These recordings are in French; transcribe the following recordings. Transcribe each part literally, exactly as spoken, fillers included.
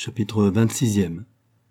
Chapitre vingt-sixième.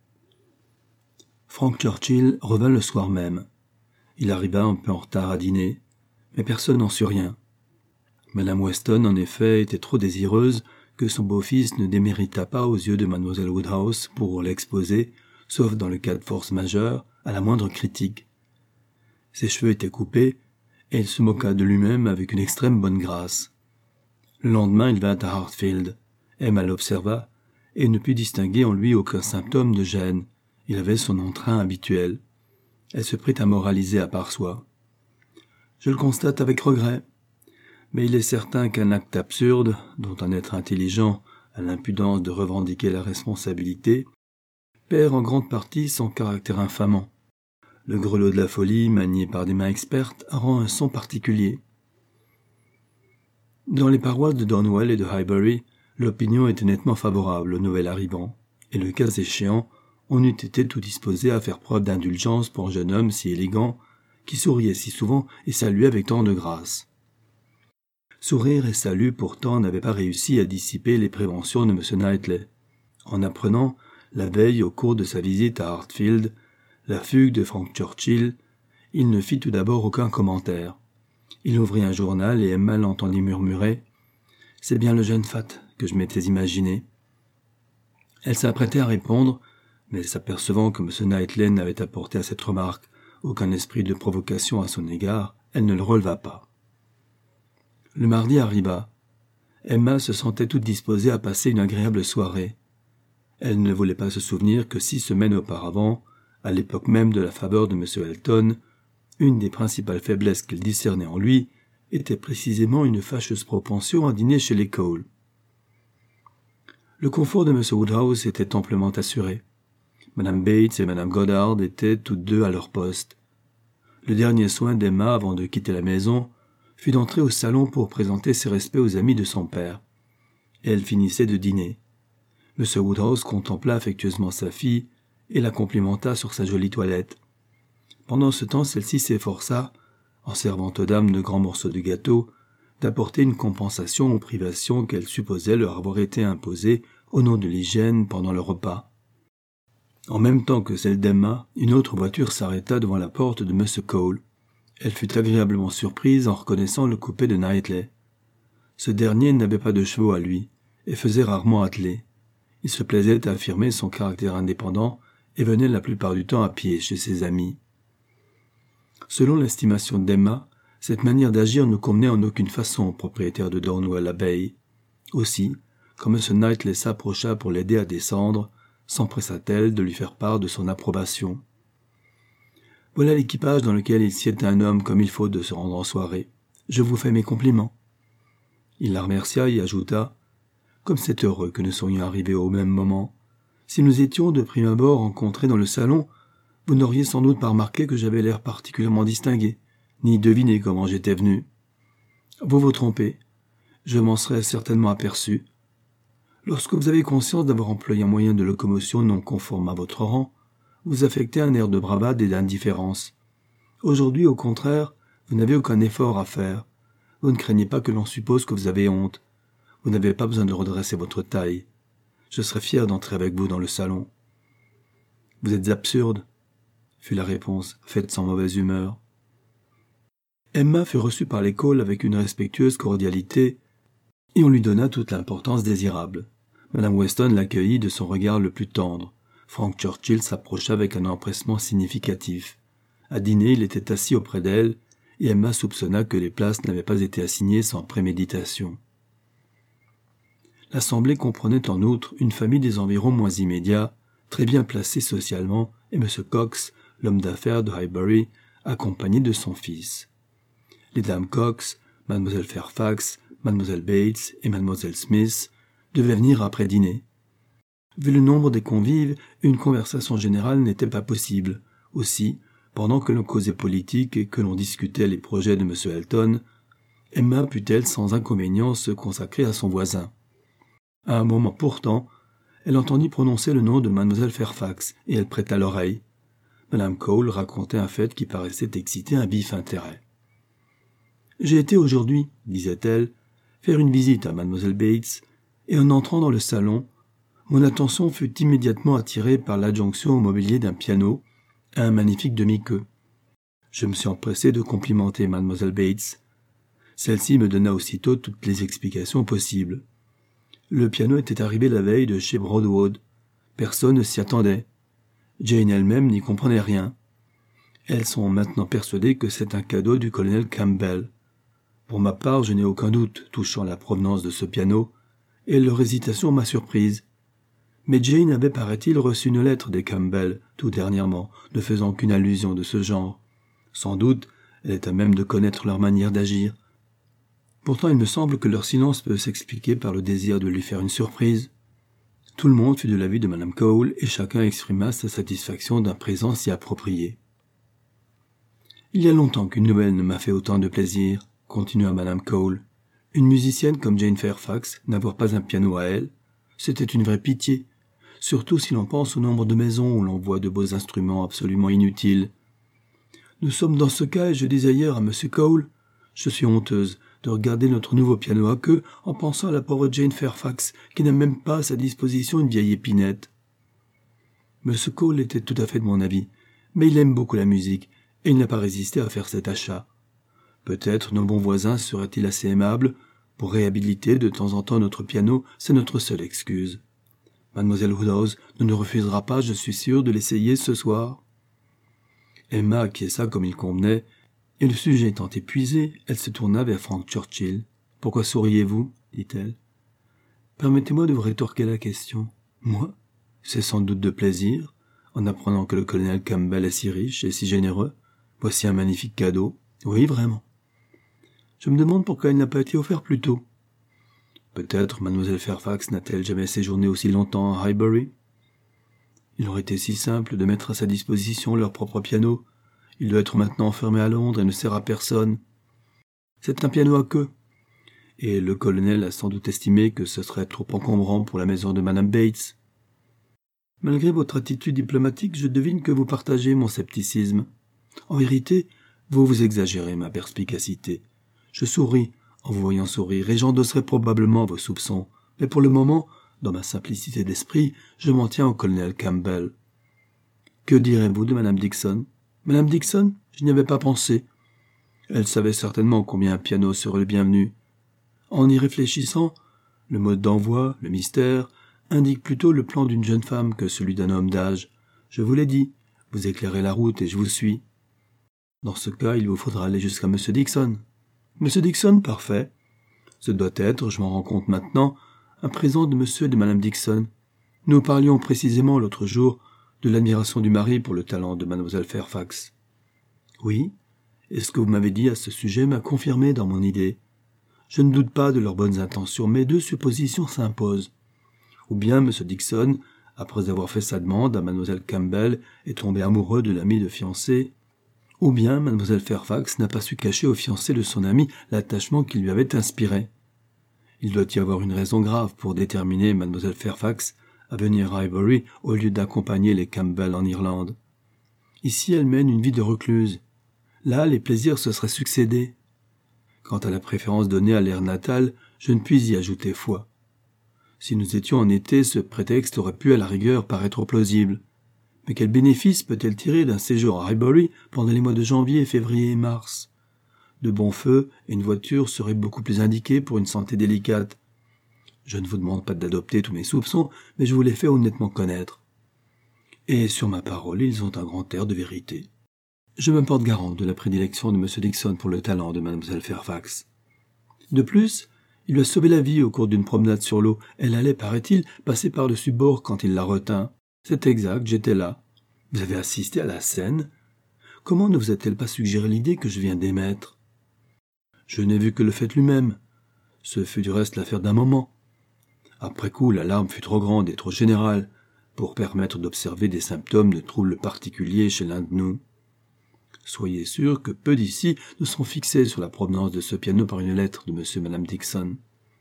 Frank Churchill revint le soir même. Il arriva un peu en retard à dîner, mais personne n'en sut rien. Madame Weston, en effet, était trop désireuse que son beau-fils ne déméritât pas aux yeux de mademoiselle Woodhouse pour l'exposer, sauf dans le cas de force majeure, à la moindre critique. Ses cheveux étaient coupés, et il se moqua de lui-même avec une extrême bonne grâce. Le lendemain, il vint à Hartfield. Emma l'observa, et ne put distinguer en lui aucun symptôme de gêne. Il avait son entrain habituel. Elle se prit à moraliser à part soi. « Je le constate avec regret. Mais il est certain qu'un acte absurde, dont un être intelligent a l'impudence de revendiquer la responsabilité, perd en grande partie son caractère infamant. Le grelot de la folie, manié par des mains expertes, rend un son particulier. » Dans les paroisses de Donwell et de Highbury, l'opinion était nettement favorable au nouvel arrivant, et le cas échéant, on eût été tout disposé à faire preuve d'indulgence pour un jeune homme si élégant, qui souriait si souvent et saluait avec tant de grâce. Sourire et salut pourtant n'avaient pas réussi à dissiper les préventions de M. Knightley. En apprenant, la veille au cours de sa visite à Hartfield, la fugue de Frank Churchill, il ne fit tout d'abord aucun commentaire. Il ouvrit un journal et Emma l'entendit murmurer « C'est bien le jeune fat que je m'étais imaginé. » Elle s'apprêtait à répondre, mais s'apercevant que M. Knightley n'avait apporté à cette remarque aucun esprit de provocation à son égard, elle ne le releva pas. Le mardi arriva. Emma se sentait toute disposée à passer une agréable soirée. Elle ne voulait pas se souvenir que six semaines auparavant, à l'époque même de la faveur de M. Elton, une des principales faiblesses qu'elle discernait en lui était précisément une fâcheuse propension à dîner chez les Cole. Le confort de M. Woodhouse était amplement assuré. Madame Bates et Madame Goddard étaient toutes deux à leur poste. Le dernier soin d'Emma avant de quitter la maison fut d'entrer au salon pour présenter ses respects aux amis de son père. Et elle finissait de dîner. M. Woodhouse contempla affectueusement sa fille et la complimenta sur sa jolie toilette. Pendant ce temps, celle-ci s'efforça, en servant aux dames de grands morceaux de gâteau, d'apporter une compensation aux privations qu'elle supposait leur avoir été imposées au nom de l'hygiène pendant le repas. En même temps que celle d'Emma, une autre voiture s'arrêta devant la porte de M. Cole. Elle fut agréablement surprise en reconnaissant le coupé de Knightley. Ce dernier n'avait pas de chevaux à lui, et faisait rarement atteler. Il se plaisait à affirmer son caractère indépendant et venait la plupart du temps à pied chez ses amis. Selon l'estimation d'Emma, cette manière d'agir ne convenait en aucune façon au propriétaire de Donwell Abbey. Aussi, quand M. Knightley s'approcha pour l'aider à descendre, s'empressa-t-elle de lui faire part de son approbation. « Voilà l'équipage dans lequel il sied un homme comme il faut de se rendre en soirée. Je vous fais mes compliments. » Il la remercia et ajouta « Comme c'est heureux que nous soyons arrivés au même moment. Si nous étions de prime abord rencontrés dans le salon, vous n'auriez sans doute pas remarqué que j'avais l'air particulièrement distingué, ni deviné comment j'étais venu. Vous vous trompez. Je m'en serais certainement aperçu. Lorsque vous avez conscience d'avoir employé un moyen de locomotion non conforme à votre rang, vous affectez un air de bravade et d'indifférence. Aujourd'hui, au contraire, vous n'avez aucun effort à faire. Vous ne craignez pas que l'on suppose que vous avez honte. Vous n'avez pas besoin de redresser votre taille. Je serais fier d'entrer avec vous dans le salon. »« Vous êtes absurde, » fut la réponse, faite sans mauvaise humeur. Emma fut reçue par les Cole avec une respectueuse cordialité, et on lui donna toute l'importance désirable. Madame Weston l'accueillit de son regard le plus tendre. Frank Churchill s'approcha avec un empressement significatif. À dîner, il était assis auprès d'elle, et Emma soupçonna que les places n'avaient pas été assignées sans préméditation. L'assemblée comprenait en outre une famille des environs moins immédiats, très bien placée socialement, et M. Cox, l'homme d'affaires de Highbury, accompagné de son fils. Les dames Cox, Mademoiselle Fairfax, Mademoiselle Bates et Mademoiselle Smith devaient venir après dîner. Vu le nombre des convives, une conversation générale n'était pas possible. Aussi, pendant que l'on causait politique et que l'on discutait les projets de M. Elton, Emma put-elle sans inconvénient se consacrer à son voisin. À un moment pourtant, elle entendit prononcer le nom de Mademoiselle Fairfax et elle prêta l'oreille. Madame Cole racontait un fait qui paraissait exciter un vif intérêt. « J'ai été aujourd'hui, disait-elle, faire une visite à Mademoiselle Bates, et en entrant dans le salon, Mon attention fut immédiatement attirée par l'adjonction au mobilier d'un piano à un magnifique demi-queue. Je me suis empressé de complimenter mademoiselle Bates. Celle-ci me donna aussitôt toutes les explications possibles. Le piano était arrivé la veille de chez Broadwood. Personne ne s'y attendait. Jane elle-même n'y comprenait rien. Elles sont maintenant persuadées que c'est un cadeau du colonel Campbell. Pour ma part, je n'ai aucun doute touchant la provenance de ce piano, et leur hésitation m'a surprise. Mais Jane avait, paraît-il, reçu une lettre des Campbell, tout dernièrement, ne faisant qu'une allusion de ce genre. Sans doute, elle est à même de connaître leur manière d'agir. Pourtant, il me semble que leur silence peut s'expliquer par le désir de lui faire une surprise. Tout le monde fut de l'avis de madame Cole, et chacun exprima sa satisfaction d'un présent si approprié. « Il y a longtemps qu'une nouvelle ne m'a fait autant de plaisir, » continua madame Cole. « Une musicienne comme Jane Fairfax, n'avoir pas un piano à elle, c'était une vraie pitié, surtout si l'on pense au nombre de maisons où l'on voit de beaux instruments absolument inutiles. Nous sommes dans ce cas, et je disais hier à M. Cole, je suis honteuse de regarder notre nouveau piano à queue en pensant à la pauvre Jane Fairfax qui n'a même pas à sa disposition une vieille épinette. M. Cole était tout à fait de mon avis, mais il aime beaucoup la musique, et il n'a pas résisté à faire cet achat. Peut-être nos bons voisins seraient-ils assez aimables pour réhabiliter de temps en temps notre piano, c'est notre seule excuse. Mademoiselle Woodhouse ne nous refusera pas, je suis sûr, de l'essayer ce soir. » Emma acquiesça comme il convenait, et le sujet étant épuisé, elle se tourna vers Frank Churchill. « Pourquoi souriez-vous » dit-elle. « Permettez-moi de vous rétorquer la question. Moi, c'est sans doute de plaisir, en apprenant que le colonel Campbell est si riche et si généreux. Voici un magnifique cadeau. Oui, vraiment. Je me demande pourquoi il n'a pas été offert plus tôt. Peut-être mademoiselle Fairfax n'a-t-elle jamais séjourné aussi longtemps à Highbury. Il aurait été si simple de mettre à sa disposition leur propre piano. Il doit être maintenant enfermé à Londres et ne sert à personne. C'est un piano à queue. Et le colonel a sans doute estimé que ce serait trop encombrant pour la maison de madame Bates. Malgré votre attitude diplomatique, je devine que vous partagez mon scepticisme. En vérité, vous vous exagérez ma perspicacité. Je souris en vous voyant sourire et j'endosserai probablement vos soupçons. Mais pour le moment, dans ma simplicité d'esprit, je m'en tiens au colonel Campbell. Que direz-vous de madame Dixon? Madame Dixon? Je n'y avais pas pensé. Elle savait certainement combien un piano serait le bienvenu. En y réfléchissant, le mode d'envoi, le mystère, indique plutôt le plan d'une jeune femme que celui d'un homme d'âge. Je vous l'ai dit, vous éclairez la route et je vous suis. Dans ce cas, il vous faudra aller jusqu'à M. Dixon. M. Dixon, parfait. Ce doit être, je m'en rends compte maintenant, un présent de M. et de Mme Dixon. Nous parlions précisément l'autre jour de l'admiration du mari pour le talent de Mlle Fairfax. Oui, et ce que vous m'avez dit à ce sujet m'a confirmé dans mon idée. Je ne doute pas de leurs bonnes intentions, mais deux suppositions s'imposent. Ou bien M. Dixon, après avoir fait sa demande à Mlle Campbell, est tombé amoureux de l'ami de fiancée, ou bien Mlle Fairfax n'a pas su cacher au fiancé de son ami l'attachement qu'il lui avait inspiré. Il doit y avoir une raison grave pour déterminer Mlle Fairfax à venir à Highbury au lieu d'accompagner les Campbell en Irlande. Ici, elle mène une vie de recluse. Là, les plaisirs se seraient succédé. Quant à la préférence donnée à l'air natal, je ne puis y ajouter foi. Si nous étions en été, ce prétexte aurait pu à la rigueur paraître plausible. Mais quel bénéfice peut-elle tirer d'un séjour à Highbury pendant les mois de janvier, février et mars? De bons feux et une voiture seraient beaucoup plus indiqués pour une santé délicate. Je ne vous demande pas d'adopter tous mes soupçons, mais je vous les fais honnêtement connaître. Et sur ma parole, ils ont un grand air de vérité. Je me porte garant de la prédilection de M. Dixon pour le talent de Mlle Fairfax. De plus, il lui a sauvé la vie au cours d'une promenade sur l'eau. Elle allait, paraît-il, passer par-dessus bord quand il la retint. C'est exact, j'étais là. Vous avez assisté à la scène? Comment ne vous a-t-elle pas suggéré l'idée que je viens d'émettre? Je n'ai vu que le fait lui-même. Ce fut du reste l'affaire d'un moment. Après coup, l'alarme fut trop grande et trop générale pour permettre d'observer des symptômes de troubles particuliers chez l'un de nous. Soyez sûr que peu d'ici ne seront fixés sur la provenance de ce piano par une lettre de M. et Mme Dixon.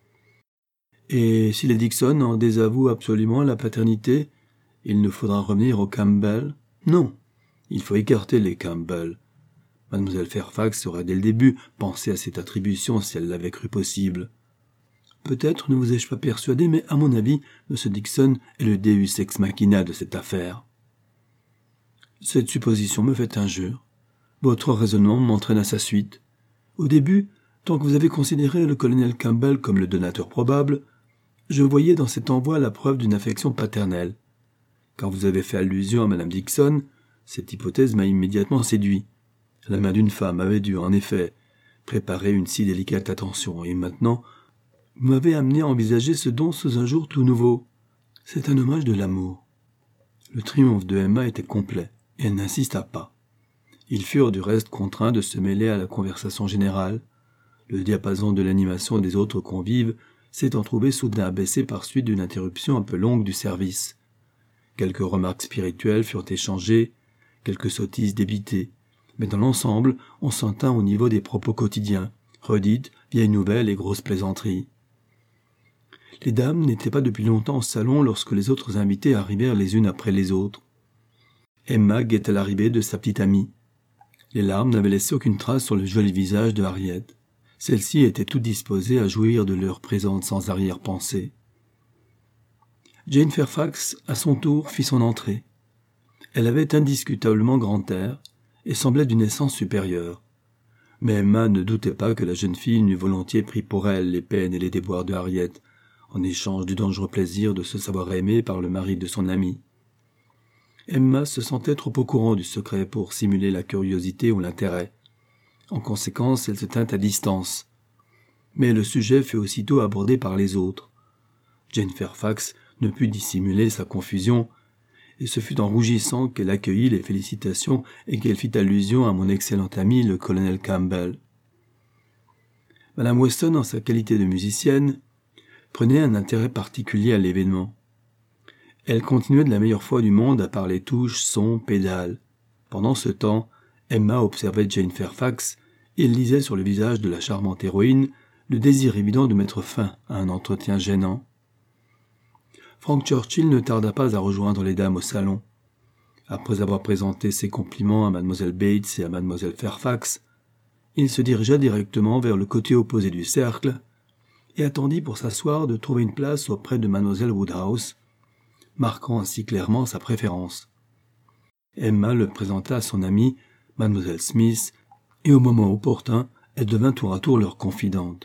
Et si les Dixon en désavouent absolument la paternité, il nous faudra revenir aux Campbell? Non, il faut écarter les Campbell. Mlle Fairfax aurait dès le début pensé à cette attribution si elle l'avait cru possible. Peut-être ne vous ai-je pas persuadé, mais à mon avis, M. Dixon est le deus ex machina de cette affaire. Cette supposition me fait injure. Votre raisonnement m'entraîne à sa suite. Au début, tant que vous avez considéré le colonel Campbell comme le donateur probable, je voyais dans cet envoi la preuve d'une affection paternelle. Quand vous avez fait allusion à Mme Dixon, cette hypothèse m'a immédiatement séduit. La main d'une femme avait dû, en effet, préparer une si délicate attention, et maintenant, vous m'avez amené à envisager ce don sous un jour tout nouveau. C'est un hommage de l'amour. Le triomphe de Emma était complet, et elle n'insista pas. Ils furent du reste contraints de se mêler à la conversation générale. Le diapason de l'animation des autres convives s'étant trouvé soudain abaissé par suite d'une interruption un peu longue du service. Quelques remarques spirituelles furent échangées, quelques sottises débitées, mais dans l'ensemble, on s'en tint au niveau des propos quotidiens, redites, vieilles nouvelles et grosses plaisanteries. Les dames n'étaient pas depuis longtemps au salon lorsque les autres invités arrivèrent les unes après les autres. Emma guettait l'arrivée de sa petite amie. Les larmes n'avaient laissé aucune trace sur le joli visage de Harriet. Celle-ci était toute disposée à jouir de leur présence sans arrière-pensée. Jane Fairfax, à son tour, fit son entrée. Elle avait indiscutablement grand air et semblait d'une essence supérieure. Mais Emma ne doutait pas que la jeune fille n'eût volontiers pris pour elle les peines et les déboires de Harriet, en échange du dangereux plaisir de se savoir aimée par le mari de son amie. Emma se sentait trop au courant du secret pour simuler la curiosité ou l'intérêt. En conséquence, elle se tint à distance. Mais le sujet fut aussitôt abordé par les autres. Jane Fairfax ne put dissimuler sa confusion, et ce fut en rougissant qu'elle accueillit les félicitations et qu'elle fit allusion à mon excellent ami, le colonel Campbell. Madame Weston, en sa qualité de musicienne, prenait un intérêt particulier à l'événement. Elle continuait de la meilleure foi du monde à parler touches, sons, pédales. Pendant ce temps, Emma observait Jane Fairfax et lisait sur le visage de la charmante héroïne le désir évident de mettre fin à un entretien gênant. Frank Churchill ne tarda pas à rejoindre les dames au salon. Après avoir présenté ses compliments à mademoiselle Bates et à mademoiselle Fairfax, il se dirigea directement vers le côté opposé du cercle et attendit pour s'asseoir de trouver une place auprès de mademoiselle Woodhouse, marquant ainsi clairement sa préférence. Emma le présenta à son amie, mademoiselle Smith, et au moment opportun, elle devint tour à tour leur confidente.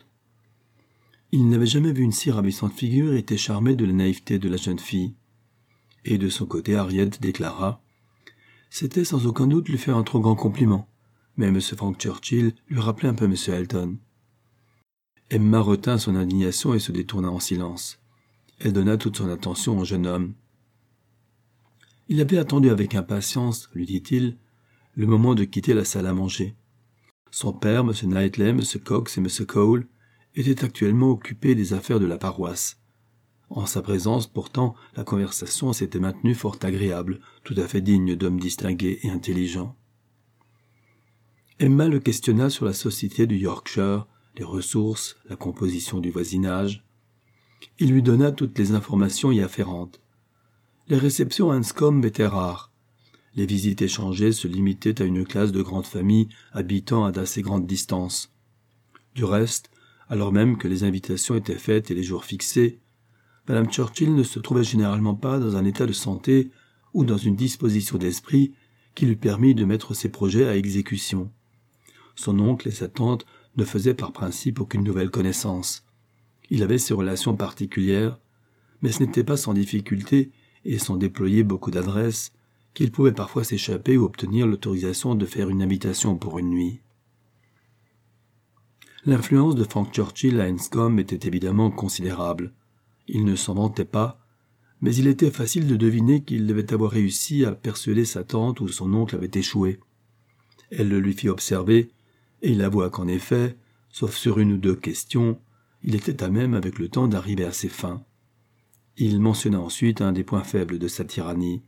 Il n'avait jamais vu une si ravissante figure et était charmé de la naïveté de la jeune fille. Et de son côté, Harriet déclara « C'était sans aucun doute lui faire un trop grand compliment, mais M. Frank Churchill lui rappelait un peu M. Elton. » Emma retint son indignation et se détourna en silence. Elle donna toute son attention au jeune homme. Il avait attendu avec impatience, lui dit-il, le moment de quitter la salle à manger. Son père, M. Knightley, M. Cox et M. Cole étaient actuellement occupés des affaires de la paroisse. En sa présence, pourtant, la conversation s'était maintenue fort agréable, tout à fait digne d'hommes distingués et intelligents. Emma le questionna sur la société du Yorkshire, les ressources, la composition du voisinage. Il lui donna toutes les informations y afférentes. Les réceptions à Anscombe étaient rares. Les visites échangées se limitaient à une classe de grandes familles habitant à d'assez grandes distances. Du reste, alors même que les invitations étaient faites et les jours fixés, Madame Churchill ne se trouvait généralement pas dans un état de santé ou dans une disposition d'esprit qui lui permît de mettre ses projets à exécution. Son oncle et sa tante ne faisaient par principe aucune nouvelle connaissance. Il avait ses relations particulières, mais ce n'était pas sans difficulté et sans déployer beaucoup d'adresse qu'il pouvait parfois s'échapper ou obtenir l'autorisation de faire une invitation pour une nuit. L'influence de Frank Churchill à Anscombe était évidemment considérable. Il ne s'en vantait pas, mais il était facile de deviner qu'il devait avoir réussi à persuader sa tante où son oncle avait échoué. Elle le lui fit observer, et il avoua qu'en effet, sauf sur une ou deux questions, il était à même avec le temps d'arriver à ses fins. Il mentionna ensuite un des points faibles de sa tyrannie.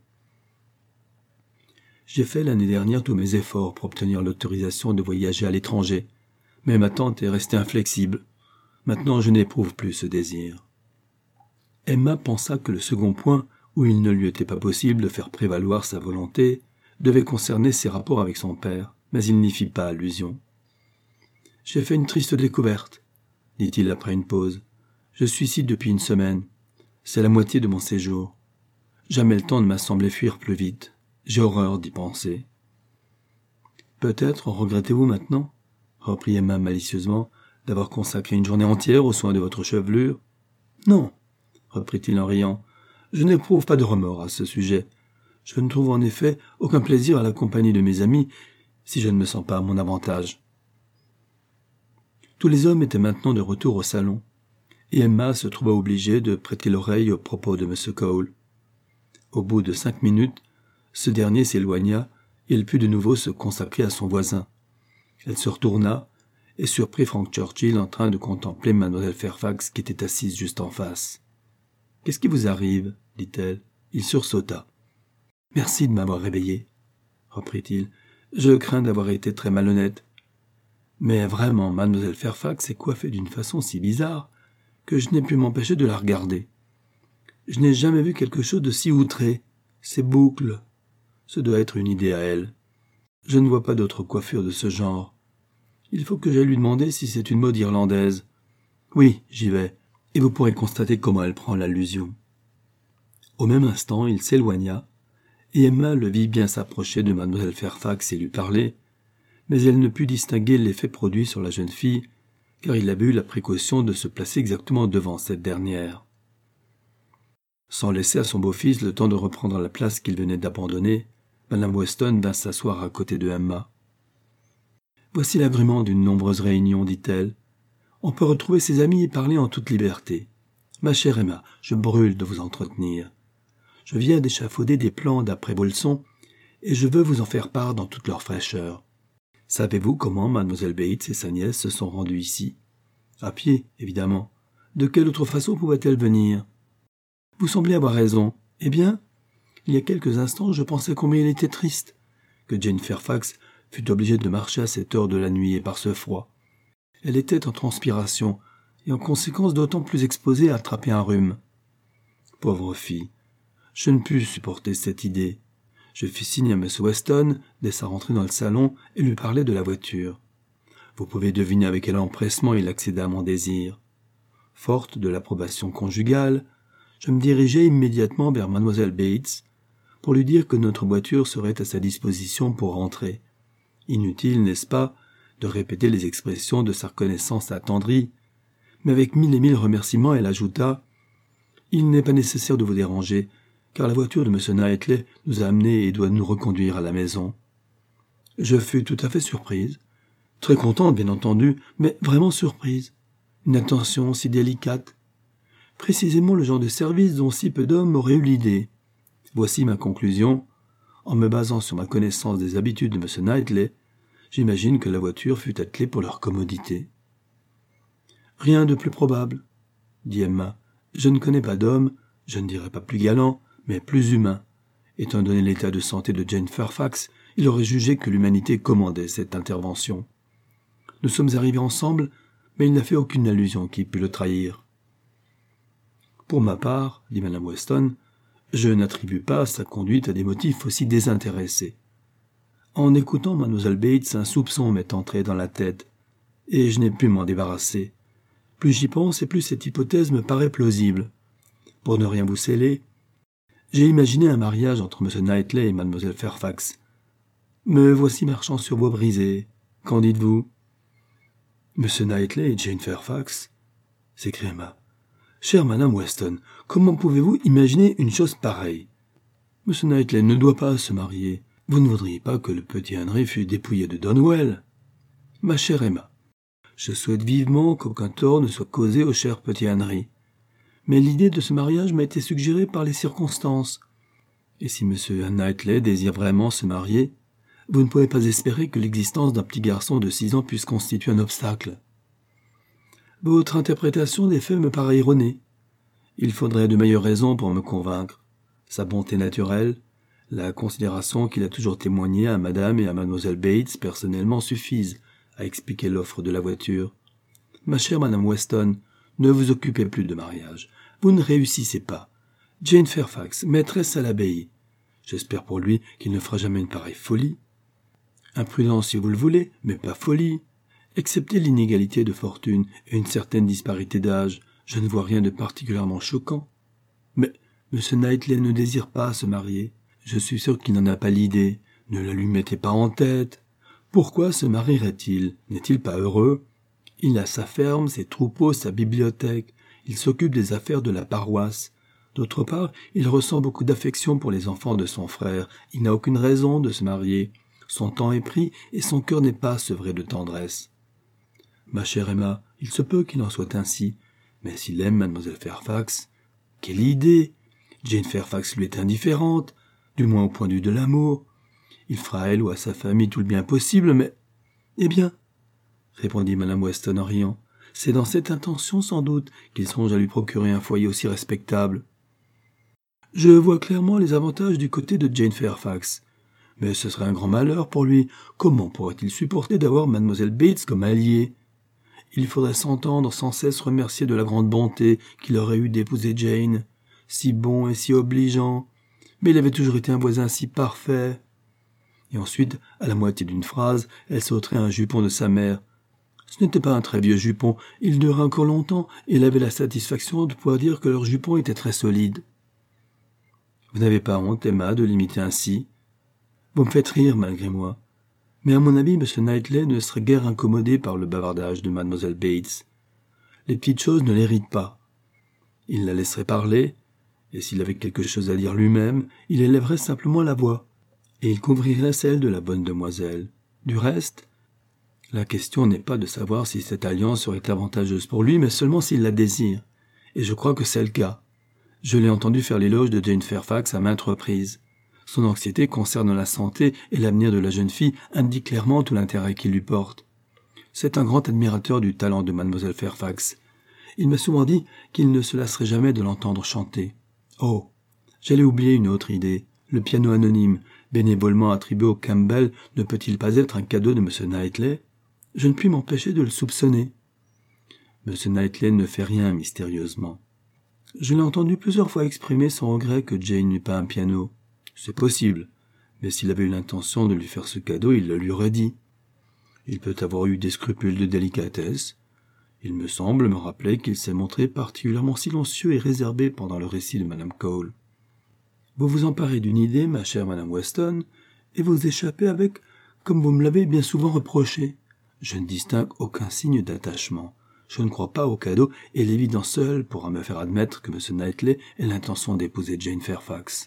« J'ai fait l'année dernière tous mes efforts pour obtenir l'autorisation de voyager à l'étranger, mais ma tante est restée inflexible. Maintenant, je n'éprouve plus ce désir. » Emma pensa que le second point, où il ne lui était pas possible de faire prévaloir sa volonté, devait concerner ses rapports avec son père, mais il n'y fit pas allusion. « J'ai fait une triste découverte, dit-il après une pause. Je suis ici depuis une semaine. C'est la moitié de mon séjour. Jamais le temps ne m'a semblé fuir plus vite. J'ai horreur d'y penser. Peut-être regrettez-vous maintenant, reprit Emma malicieusement, d'avoir consacré une journée entière aux soins de votre chevelure. Non, reprit-il en riant, je n'éprouve pas de remords à ce sujet. Je ne trouve en effet aucun plaisir à la compagnie de mes amis si je ne me sens pas à mon avantage. Tous les hommes étaient maintenant de retour au salon, et Emma se trouva obligée de prêter l'oreille aux propos de M. Cole. Au bout de cinq minutes, ce dernier s'éloigna et elle put de nouveau se consacrer à son voisin. Elle se retourna et surprit Frank Churchill en train de contempler Mademoiselle Fairfax qui était assise juste en face. « Qu'est-ce qui vous arrive ?» dit-elle. Il sursauta. « Merci de m'avoir réveillé, » reprit-il. « Je crains d'avoir été très malhonnête. Mais vraiment, Mademoiselle Fairfax est coiffée d'une façon si bizarre que je n'ai pu m'empêcher de la regarder. Je n'ai jamais vu quelque chose de si outré. Ces boucles, ce doit être une idée à elle. Je ne vois pas d'autre coiffure de ce genre. Il faut que j'aille lui demander si c'est une mode irlandaise. Oui, j'y vais, et vous pourrez constater comment elle prend l'allusion. » Au même instant, il s'éloigna, et Emma le vit bien s'approcher de Mademoiselle Fairfax et lui parler, mais elle ne put distinguer l'effet produit sur la jeune fille, car il avait eu la précaution de se placer exactement devant cette dernière. Sans laisser à son beau-fils le temps de reprendre la place qu'il venait d'abandonner, Madame Weston vint s'asseoir à côté de Emma. « Voici l'agrément d'une nombreuse réunion, dit-elle. On peut retrouver ses amis et parler en toute liberté. Ma chère Emma, je brûle de vous entretenir. Je viens d'échafauder des plans d'après Bolson, et je veux vous en faire part dans toute leur fraîcheur. Savez-vous comment Mademoiselle Bates et sa nièce se sont rendues ici? À pied, évidemment. De quelle autre façon pouvaient-elles venir? Vous semblez avoir raison. Eh bien, il y a quelques instants, je pensais combien il était triste que Jane Fairfax fût obligée de marcher à cette heure de la nuit et par ce froid. Elle était en transpiration, et en conséquence d'autant plus exposée à attraper un rhume. Pauvre fille, je ne pus supporter cette idée. Je fis signe à M. Weston dès sa rentrée dans le salon et lui parlai de la voiture. Vous pouvez deviner avec quel empressement il accéda à mon désir. Forte de l'approbation conjugale, je me dirigeai immédiatement vers Mademoiselle Bates pour lui dire que notre voiture serait à sa disposition pour rentrer. Inutile, n'est-ce pas, de répéter les expressions de sa reconnaissance attendrie, mais avec mille et mille remerciements, elle ajouta « Il n'est pas nécessaire de vous déranger, car la voiture de M. Knightley nous a amenés et doit nous reconduire à la maison. » Je fus tout à fait surprise, très contente bien entendu, mais vraiment surprise. Une attention si délicate. Précisément le genre de service dont si peu d'hommes auraient eu l'idée. Voici ma conclusion. En me basant sur ma connaissance des habitudes de M. Knightley, j'imagine que la voiture fut attelée pour leur commodité. « Rien de plus probable, » dit Emma. « Je ne connais pas d'homme, je ne dirais pas plus galant, mais plus humain. Étant donné l'état de santé de Jane Fairfax, il aurait jugé que l'humanité commandait cette intervention. Nous sommes arrivés ensemble, mais il n'a fait aucune allusion qui pût le trahir. » Pour ma part, dit Madame Weston, je n'attribue pas sa conduite à des motifs aussi désintéressés. En écoutant Mademoiselle Bates, un soupçon m'est entré dans la tête, et je n'ai pu m'en débarrasser. Plus j'y pense et plus cette hypothèse me paraît plausible. Pour ne rien vous céler, j'ai imaginé un mariage entre M. Knightley et Mademoiselle Fairfax. Me voici marchant sur voie brisée. Qu'en dites-vous? M. Knightley et Jane Fairfax, s'écria Emma. Chère Madame Weston, comment pouvez-vous imaginer une chose pareille? M. Knightley ne doit pas se marier. Vous ne voudriez pas que le petit Henry fût dépouillé de Donwell? Ma chère Emma, je souhaite vivement qu'aucun tort ne soit causé au cher petit Henry. Mais l'idée de ce mariage m'a été suggérée par les circonstances. Et si M. Knightley désire vraiment se marier, vous ne pouvez pas espérer que l'existence d'un petit garçon de six ans puisse constituer un obstacle. Votre interprétation des faits me paraît erronée. Il faudrait de meilleures raisons pour me convaincre. Sa bonté naturelle, la considération qu'il a toujours témoignée à Madame et à Mademoiselle Bates personnellement suffisent à expliquer l'offre de la voiture. Ma chère Madame Weston, ne vous occupez plus de mariage. Vous ne réussissez pas. Jane Fairfax, maîtresse à l'abbaye. J'espère pour lui qu'il ne fera jamais une pareille folie. Imprudence si vous le voulez, mais pas folie. Excepté l'inégalité de fortune et une certaine disparité d'âge, Je ne vois rien de particulièrement choquant. Mais M. Knightley ne désire pas se marier. Je suis sûr qu'il n'en a pas l'idée. Ne la lui mettez pas en tête. Pourquoi se marierait-il? N'est-il pas heureux? Il a sa ferme, ses troupeaux, sa bibliothèque. Il s'occupe des affaires de la paroisse. D'autre part, il ressent beaucoup d'affection pour les enfants de son frère. Il n'a aucune raison de se marier. Son temps est pris et son cœur n'est pas sevré de tendresse. Ma chère Emma, il se peut qu'il en soit ainsi. Mais s'il aime mademoiselle Fairfax, quelle idée! Jane Fairfax lui est indifférente, du moins au point de vue de l'amour. Il fera à elle ou à sa famille tout le bien possible, mais... Eh bien, répondit madame Weston en riant, c'est dans cette intention sans doute qu'il songe à lui procurer un foyer aussi respectable. Je vois clairement les avantages du côté de Jane Fairfax. Mais ce serait un grand malheur pour lui. Comment pourrait-il supporter d'avoir mademoiselle Bates comme alliée? Il faudrait s'entendre sans cesse remercier de la grande bonté qu'il aurait eue d'épouser Jane. Si bon et si obligeant. Mais il avait toujours été un voisin si parfait. Et ensuite, à la moitié d'une phrase, elle s'ôterait un jupon de sa mère. Ce n'était pas un très vieux jupon, il dura encore longtemps, et elle avait la satisfaction de pouvoir dire que leur jupon était très solide. Vous n'avez pas honte, Emma, de l'imiter ainsi? Vous me faites rire, malgré moi. Mais à mon avis, M. Knightley ne serait guère incommodé par le bavardage de mademoiselle Bates. Les petites choses ne l'irritent pas. Il la laisserait parler, et s'il avait quelque chose à dire lui-même, il élèverait simplement la voix, et il couvrirait celle de la bonne demoiselle. Du reste, la question n'est pas de savoir si cette alliance serait avantageuse pour lui, mais seulement s'il la désire, et je crois que c'est le cas. Je l'ai entendu faire l'éloge de Jane Fairfax à maintes reprises. Son anxiété concernant la santé et l'avenir de la jeune fille indique clairement tout l'intérêt qu'il lui porte. C'est un grand admirateur du talent de mademoiselle Fairfax. Il m'a souvent dit qu'il ne se lasserait jamais de l'entendre chanter. Oh, j'allais oublier une autre idée. Le piano anonyme, bénévolement attribué au Campbell, ne peut-il pas être un cadeau de M. Knightley? Je ne puis m'empêcher de le soupçonner. M. Knightley ne fait rien mystérieusement. Je l'ai entendu plusieurs fois exprimer son regret que Jane n'eût pas un piano. C'est possible, mais s'il avait eu l'intention de lui faire ce cadeau, il le lui aurait dit. Il peut avoir eu des scrupules de délicatesse. Il me semble me rappeler qu'il s'est montré particulièrement silencieux et réservé pendant le récit de madame Cole. Vous vous emparez d'une idée, ma chère madame Weston, et vous échappez avec, comme vous me l'avez bien souvent reproché. Je ne distingue aucun signe d'attachement. Je ne crois pas au cadeau, et l'évidence seule pourra me faire admettre que M. Knightley ait l'intention d'épouser Jane Fairfax.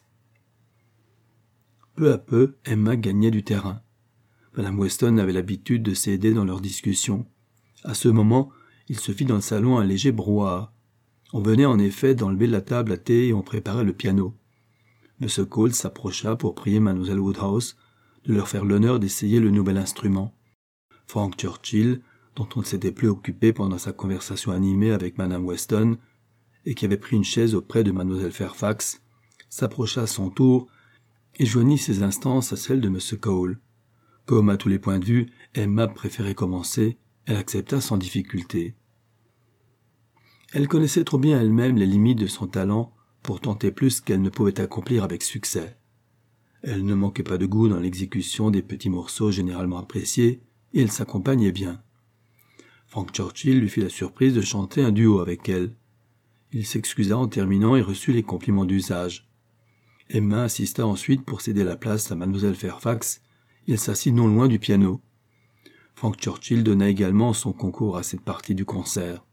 Peu à peu, Emma gagnait du terrain. Madame Weston avait l'habitude de s'aider dans leurs discussions. À ce moment, il se fit dans le salon un léger brouhaha. On venait en effet d'enlever la table à thé et on préparait le piano. M. Cole s'approcha pour prier mademoiselle Woodhouse de leur faire l'honneur d'essayer le nouvel instrument. Frank Churchill, dont on ne s'était plus occupé pendant sa conversation animée avec madame Weston, et qui avait pris une chaise auprès de mademoiselle Fairfax, s'approcha à son tour et joignit ses instances à celles de M. Cole. Comme à tous les points de vue, Emma préférait commencer, elle accepta sans difficulté. Elle connaissait trop bien elle-même les limites de son talent pour tenter plus qu'elle ne pouvait accomplir avec succès. Elle ne manquait pas de goût dans l'exécution des petits morceaux généralement appréciés, et elle s'accompagnait bien. Frank Churchill lui fit la surprise de chanter un duo avec elle. Il s'excusa en terminant et reçut les compliments d'usage. Emma assista ensuite pour céder la place à mademoiselle Fairfax, et elle s'assit non loin du piano. Frank Churchill donna également son concours à cette partie du concert.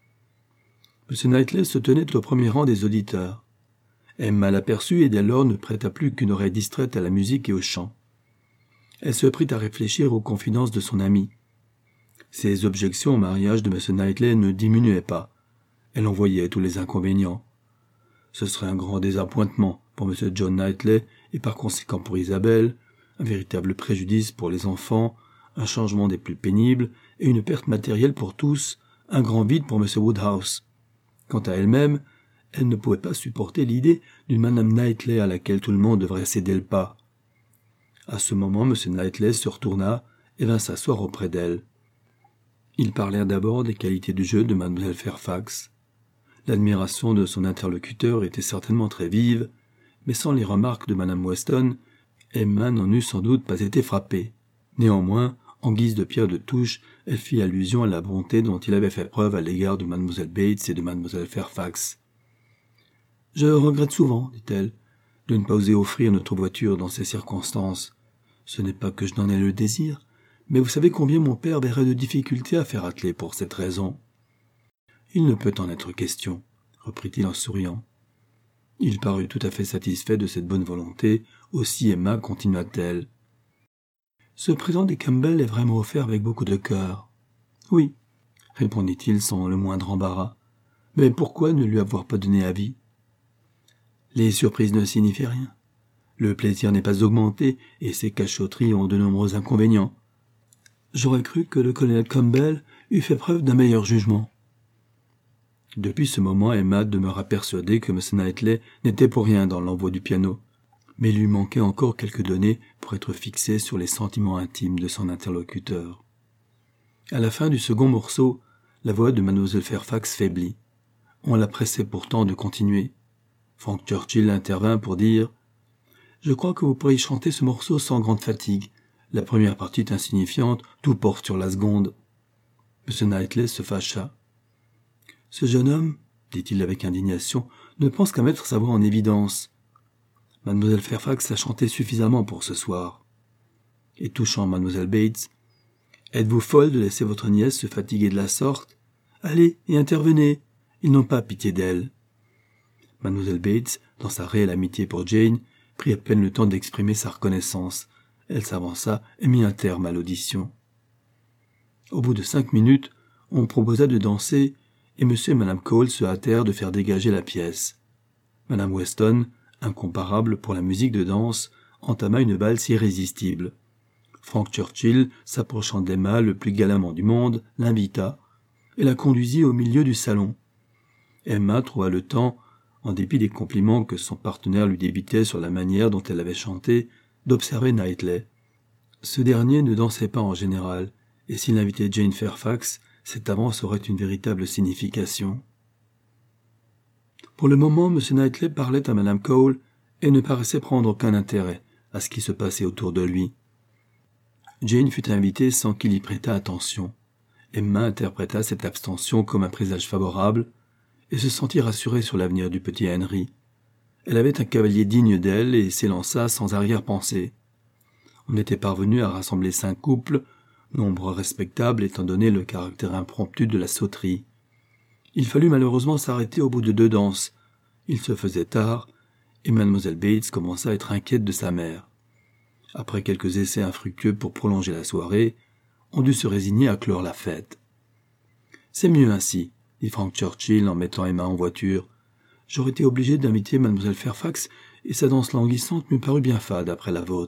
M. Knightley se tenait au premier rang des auditeurs. Emma l'aperçut et dès lors ne prêta plus qu'une oreille distraite à la musique et au chant. Elle se prit à réfléchir aux confidences de son ami. Ses objections au mariage de M. Knightley ne diminuaient pas. Elle en voyait tous les inconvénients. Ce serait un grand désappointement pour M. John Knightley et par conséquent pour Isabelle, un véritable préjudice pour les enfants, un changement des plus pénibles et une perte matérielle pour tous, un grand vide pour M. Woodhouse. Quant à elle-même, elle ne pouvait pas supporter l'idée d'une madame Knightley à laquelle tout le monde devrait céder le pas. À ce moment, M. Knightley se retourna et vint s'asseoir auprès d'elle. Ils parlèrent d'abord des qualités du jeu de mademoiselle Fairfax. L'admiration de son interlocuteur était certainement très vive, mais sans les remarques de madame Weston, Emma n'en eût sans doute pas été frappée. Néanmoins, En guise de pierre de touche, elle fit allusion à la bonté dont il avait fait preuve à l'égard de mademoiselle Bates et de mademoiselle Fairfax. « Je regrette souvent, dit-elle, de ne pas oser offrir notre voiture dans ces circonstances. Ce n'est pas que je n'en ai le désir, mais vous savez combien mon père verrait de difficultés à faire atteler pour cette raison. »« Il ne peut en être question, » reprit-il en souriant. Il parut tout à fait satisfait de cette bonne volonté, aussi Emma continua-t-elle. « Ce présent des Campbell est vraiment offert avec beaucoup de cœur. »« Oui, » répondit-il sans le moindre embarras. « Mais pourquoi ne lui avoir pas donné avis ?»« Les surprises ne signifient rien. Le plaisir n'est pas augmenté et ces cachotteries ont de nombreux inconvénients. J'aurais cru que le colonel Campbell eût fait preuve d'un meilleur jugement. » Depuis ce moment, Emma demeura persuadée que M. Knightley n'était pour rien dans l'envoi du piano, mais il lui manquait encore quelques données pour être fixée sur les sentiments intimes de son interlocuteur. À la fin du second morceau, la voix de mademoiselle Fairfax faiblit. On la pressait pourtant de continuer. Frank Churchill intervint pour dire « Je crois que vous pourriez chanter ce morceau sans grande fatigue. La première partie est insignifiante, tout porte sur la seconde. » M. Knightley se fâcha. « Ce jeune homme, dit-il avec indignation, ne pense qu'à mettre sa voix en évidence. Mademoiselle Fairfax a chanté suffisamment pour ce soir. » Et touchant mademoiselle Bates, « Êtes-vous folle de laisser votre nièce se fatiguer de la sorte? Allez et intervenez, ils n'ont pas pitié d'elle. » Mademoiselle Bates, dans sa réelle amitié pour Jane, prit à peine le temps d'exprimer sa reconnaissance. Elle s'avança et mit un terme à l'audition. Au bout de cinq minutes, on proposa de danser et M. et Mme Cole se hâtèrent de faire dégager la pièce. Mme Weston, incomparable pour la musique de danse, entama une valse irrésistible. Frank Churchill, s'approchant d'Emma le plus galamment du monde, l'invita et la conduisit au milieu du salon. Emma trouva le temps, en dépit des compliments que son partenaire lui débitait sur la manière dont elle avait chanté, d'observer Knightley. Ce dernier ne dansait pas en général, et s'il invitait Jane Fairfax, cette avance aurait une véritable signification. Pour le moment, M. Knightley parlait à Mme Cole et ne paraissait prendre aucun intérêt à ce qui se passait autour de lui. Jane fut invitée sans qu'il y prêtât attention. Emma interpréta cette abstention comme un présage favorable et se sentit rassurée sur l'avenir du petit Henry. Elle avait un cavalier digne d'elle et s'élança sans arrière-pensée. On était parvenu à rassembler cinq couples, nombre respectable étant donné le caractère impromptu de la sauterie. Il fallut malheureusement s'arrêter au bout de deux danses. Il se faisait tard, et mademoiselle Bates commença à être inquiète de sa mère. Après quelques essais infructueux pour prolonger la soirée, on dut se résigner à clore la fête. « C'est mieux ainsi, » dit Frank Churchill en mettant Emma en voiture. « J'aurais été obligé d'inviter mademoiselle Fairfax, et sa danse languissante me parut bien fade après la vôtre. »